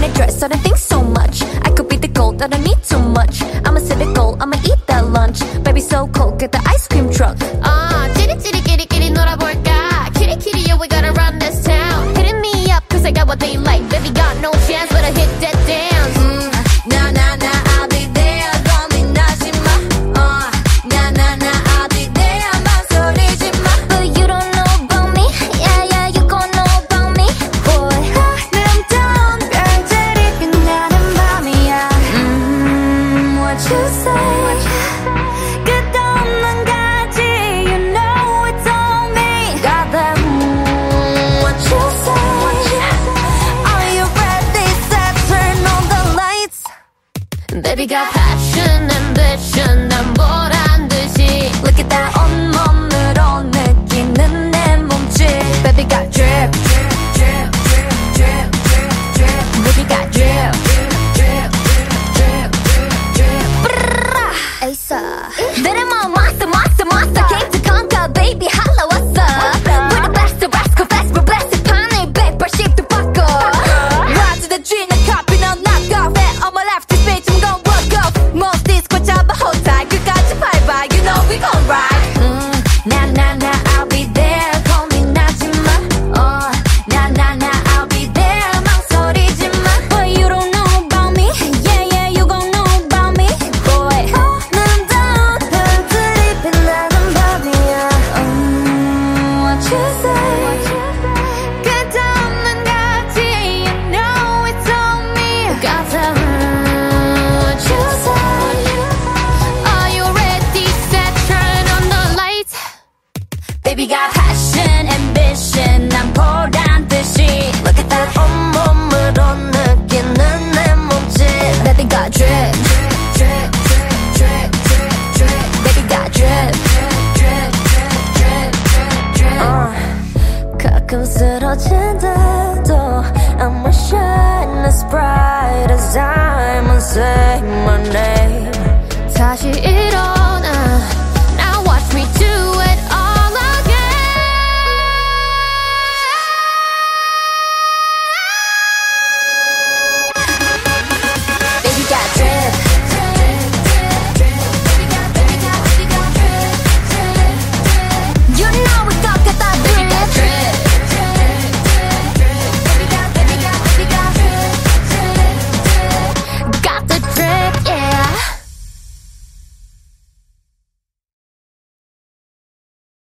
wearing a dress, I don't think so much. I could be the gold, I don't need too much. I'm a cynical, I'ma eat that lunch. Baby so cold, get the ice cream truck. 찌릿찌릿 끼리끼리 놀아볼까. 키리키리, yeah, we gotta run this town. Hitting me up, cause I got what they like. Baby got no chance, better hit that dance. Nah, nah, nah, I'll be there. 고민하지 마. Nah, nah, nah, I'll be there. 망설이지 마. But you don't know about me. Yeah, yeah, you gon' know about me. Boy, 아름다운 별들이 빛나는 밤이야. What you say? 끝없는 가지, you know it's on me. Got that, what you say? Are you ready? Set, turn on the lights. Baby got passion, ambition, 난 보란 듯이. Look at that 온몸으로 느끼는 내 몸짓. Baby got drip, drip, drip, drip, drip, drip, drip. Baby got drip, drip, drip, drip, drip, drip. Asa, 내는 뭐 monster, monster, monster. Came to conquer, baby holla what's up? We're the best, the best, confess, we're blessed. 판을 180도 바꿔. Rise to the dream, 난 copy, 넌 knock off. On my left, this bitch, I'm gon' walk off. Most disco 잡아 hold tight, 끝까지 밟아. You know we gon' ride. Nah, nah, nah, I'll be there. 고민하지 마. Nah, nah, nah, I'll be there. 망설이지 마. But you don't know about me. Yeah, yeah, you gon' know about me. Boy, 아름다운 별들이 빛나는 밤이야. What you say? 끝없는 가지, you know it's on me. Got that, what you say? Are you ready? Set, turn on the lights. Baby got passion, ambition, 난 보란 듯이. Look at that 온몸으로 느끼는 내 몸짓. Baby got drip, drip, drip, drip, drip, drip. Baby got drip, drip, drip, drip, drip. 가끔 쓰러진데도 I'ma shine as bright as I'm and say my name. 다시